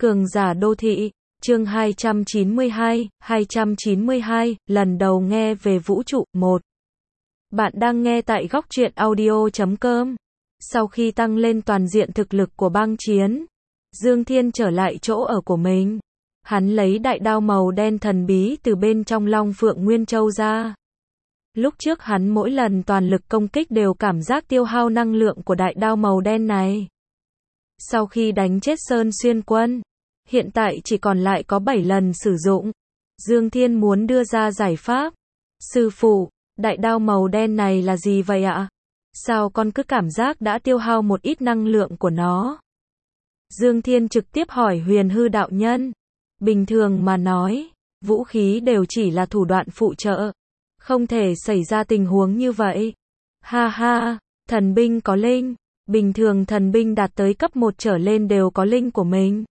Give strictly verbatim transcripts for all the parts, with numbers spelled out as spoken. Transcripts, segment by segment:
Cường giả đô thị, chương hai trăm chín mươi hai, hai trăm chín mươi hai, lần đầu nghe về vũ trụ, một. Bạn đang nghe tại góc truyện audio chấm com. Sau khi tăng lên toàn diện thực lực của bang chiến, Dương Thiên trở lại chỗ ở của mình. Hắn lấy đại đao màu đen thần bí từ bên trong Long Phượng Nguyên Châu ra. Lúc trước hắn mỗi lần toàn lực công kích đều cảm giác tiêu hao năng lượng của đại đao màu đen này. Sau khi đánh chết Sơn Xuyên Quân, hiện tại chỉ còn lại có bảy lần sử dụng. Dương Thiên muốn đưa ra giải pháp. Sư phụ, đại đao màu đen này là gì vậy ạ? Sao con cứ cảm giác đã tiêu hao một ít năng lượng của nó? Dương Thiên trực tiếp hỏi Huyền Hư đạo nhân. Bình thường mà nói, vũ khí đều chỉ là thủ đoạn phụ trợ. Không thể xảy ra tình huống như vậy. Ha ha, thần binh có linh. Bình thường thần binh đạt tới cấp một trở lên đều có linh của mình.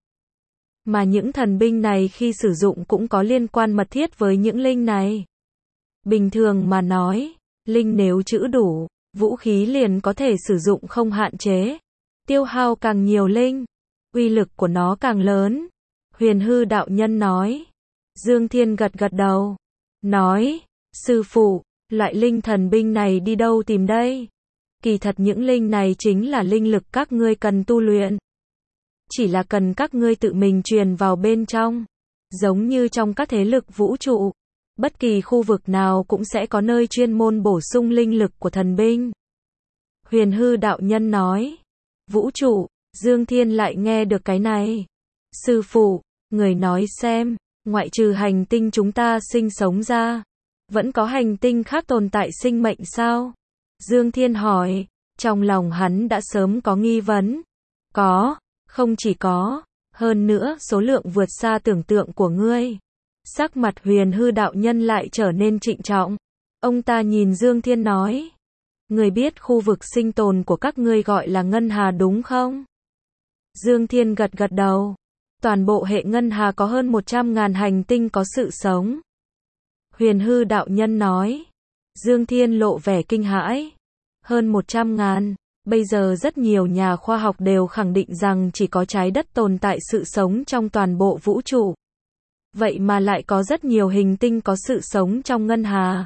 Mà những thần binh này khi sử dụng cũng có liên quan mật thiết với những linh này. Bình thường mà nói, linh nếu trữ đủ, vũ khí liền có thể sử dụng không hạn chế. Tiêu hao càng nhiều linh, uy lực của nó càng lớn. Huyền Hư đạo nhân nói. Dương Thiên gật gật đầu. Nói, sư phụ, loại linh thần binh này đi đâu tìm đây? Kỳ thật những linh này chính là linh lực các ngươi cần tu luyện. Chỉ là cần các ngươi tự mình truyền vào bên trong. Giống như trong các thế lực vũ trụ, bất kỳ khu vực nào cũng sẽ có nơi chuyên môn bổ sung linh lực của thần binh. Huyền Hư đạo nhân nói. Vũ trụ, Dương Thiên lại nghe được cái này. Sư phụ, người nói xem, ngoại trừ hành tinh chúng ta sinh sống ra, vẫn có hành tinh khác tồn tại sinh mệnh sao? Dương Thiên hỏi, trong lòng hắn đã sớm có nghi vấn. Có, không chỉ có, hơn nữa số lượng vượt xa tưởng tượng của ngươi. Sắc mặt Huyền Hư đạo nhân lại trở nên trịnh trọng. Ông ta nhìn Dương Thiên nói. Người biết khu vực sinh tồn của các ngươi gọi là Ngân Hà đúng không? Dương Thiên gật gật đầu. Toàn bộ hệ Ngân Hà có hơn một trăm ngàn hành tinh có sự sống. Huyền Hư đạo nhân nói. Dương Thiên lộ vẻ kinh hãi. Hơn một trăm ngàn. Bây giờ rất nhiều nhà khoa học đều khẳng định rằng chỉ có trái đất tồn tại sự sống trong toàn bộ vũ trụ. Vậy mà lại có rất nhiều hành tinh có sự sống trong Ngân Hà.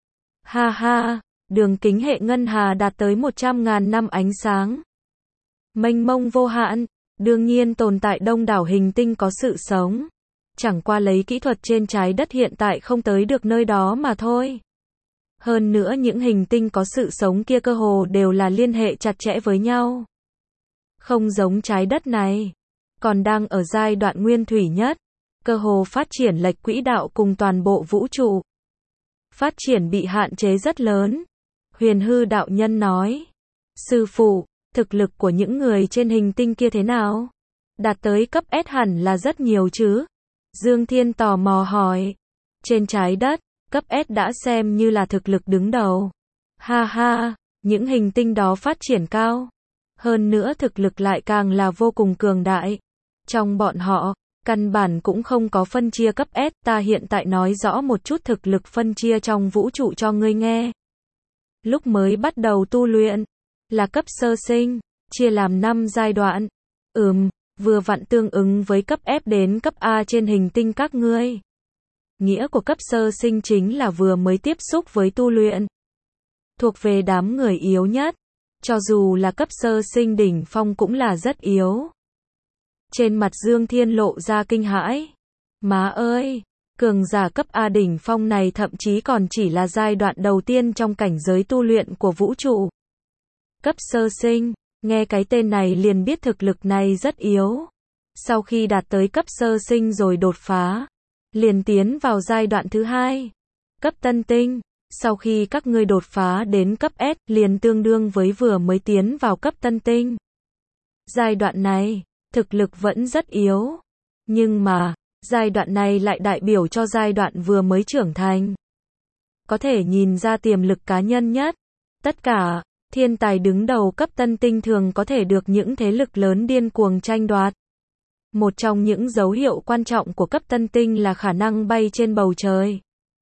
Ha ha, đường kính hệ Ngân Hà đạt tới một trăm ngàn năm ánh sáng. Mênh mông vô hạn, đương nhiên tồn tại đông đảo hành tinh có sự sống. Chẳng qua lấy kỹ thuật trên trái đất hiện tại không tới được nơi đó mà thôi. Hơn nữa những hành tinh có sự sống kia cơ hồ đều là liên hệ chặt chẽ với nhau. Không giống trái đất này, còn đang ở giai đoạn nguyên thủy nhất, cơ hồ phát triển lệch quỹ đạo cùng toàn bộ vũ trụ. Phát triển bị hạn chế rất lớn. Huyền Hư đạo nhân nói. Sư phụ, thực lực của những người trên hành tinh kia thế nào? Đạt tới cấp S hẳn là rất nhiều chứ? Dương Thiên tò mò hỏi. Trên trái đất, cấp S đã xem như là thực lực đứng đầu. Ha ha, những hành tinh đó phát triển cao. Hơn nữa thực lực lại càng là vô cùng cường đại. Trong bọn họ, căn bản cũng không có phân chia cấp S. Ta hiện tại nói rõ một chút thực lực phân chia trong vũ trụ cho ngươi nghe. Lúc mới bắt đầu tu luyện, là cấp sơ sinh, chia làm năm giai đoạn. Ừm, vừa vặn tương ứng với cấp F đến cấp A trên hành tinh các ngươi. Nghĩa của cấp sơ sinh chính là vừa mới tiếp xúc với tu luyện. Thuộc về đám người yếu nhất. Cho dù là cấp sơ sinh đỉnh phong cũng là rất yếu. Trên mặt Dương Thiên lộ ra kinh hãi. Má ơi, cường giả cấp A đỉnh phong này thậm chí còn chỉ là giai đoạn đầu tiên trong cảnh giới tu luyện của vũ trụ. Cấp sơ sinh, nghe cái tên này liền biết thực lực này rất yếu. Sau khi đạt tới cấp sơ sinh rồi đột phá, liền tiến vào giai đoạn thứ hai. Cấp tân tinh, sau khi các ngươi đột phá đến cấp S, liền tương đương với vừa mới tiến vào cấp tân tinh. Giai đoạn này, thực lực vẫn rất yếu. Nhưng mà, giai đoạn này lại đại biểu cho giai đoạn vừa mới trưởng thành. Có thể nhìn ra tiềm lực cá nhân nhất. Tất cả, thiên tài đứng đầu cấp tân tinh thường có thể được những thế lực lớn điên cuồng tranh đoạt. Một trong những dấu hiệu quan trọng của cấp tân tinh là khả năng bay trên bầu trời.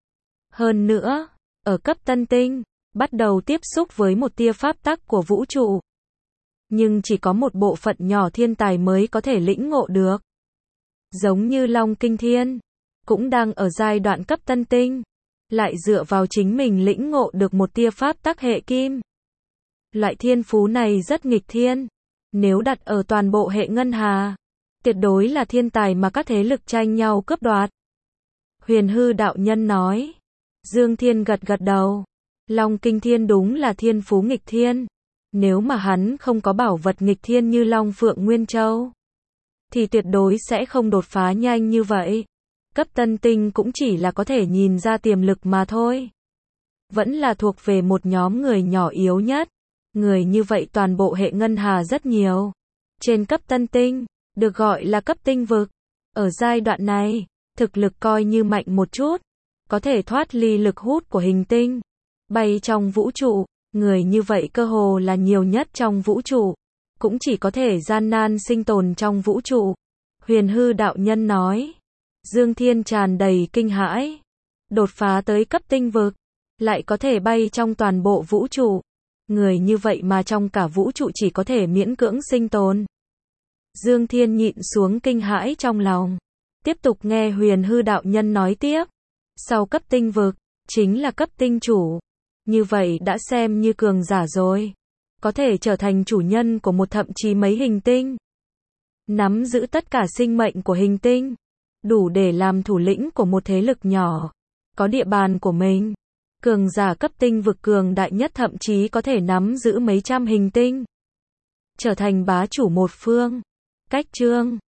Hơn nữa, ở cấp tân tinh, bắt đầu tiếp xúc với một tia pháp tắc của vũ trụ. Nhưng chỉ có một bộ phận nhỏ thiên tài mới có thể lĩnh ngộ được. Giống như Long Kinh Thiên, cũng đang ở giai đoạn cấp tân tinh, lại dựa vào chính mình lĩnh ngộ được một tia pháp tắc hệ kim. Loại thiên phú này rất nghịch thiên, nếu đặt ở toàn bộ hệ ngân hà, tuyệt đối là thiên tài mà các thế lực tranh nhau cướp đoạt. Huyền hư đạo nhân nói. Dương Thiên gật gật đầu. Long Kinh Thiên đúng là thiên phú nghịch thiên. Nếu mà hắn không có bảo vật nghịch thiên như Long Phượng Nguyên Châu, thì tuyệt đối sẽ không đột phá nhanh như vậy. Cấp tân tinh cũng chỉ là có thể nhìn ra tiềm lực mà thôi. Vẫn là thuộc về một nhóm người nhỏ yếu nhất. Người như vậy toàn bộ hệ ngân hà rất nhiều. Trên cấp tân tinh, được gọi là cấp tinh vực. Ở giai đoạn này, thực lực coi như mạnh một chút, có thể thoát ly lực hút của hình tinh, bay trong vũ trụ. Người như vậy cơ hồ là nhiều nhất trong vũ trụ, cũng chỉ có thể gian nan sinh tồn trong vũ trụ. Huyền hư đạo nhân nói. Dương Thiên tràn đầy kinh hãi. Đột phá tới cấp tinh vực, lại có thể bay trong toàn bộ vũ trụ. Người như vậy mà trong cả vũ trụ chỉ có thể miễn cưỡng sinh tồn. Dương Thiên nhịn xuống kinh hãi trong lòng, tiếp tục nghe huyền hư đạo nhân nói tiếp. Sau cấp tinh vực, chính là cấp tinh chủ. Như vậy đã xem như cường giả rồi. Có thể trở thành chủ nhân của một thậm chí mấy hình tinh. Nắm giữ tất cả sinh mệnh của hình tinh. Đủ để làm thủ lĩnh của một thế lực nhỏ. Có địa bàn của mình. Cường giả cấp tinh vực cường đại nhất thậm chí có thể nắm giữ mấy trăm hình tinh. Trở thành bá chủ một phương. Cách chương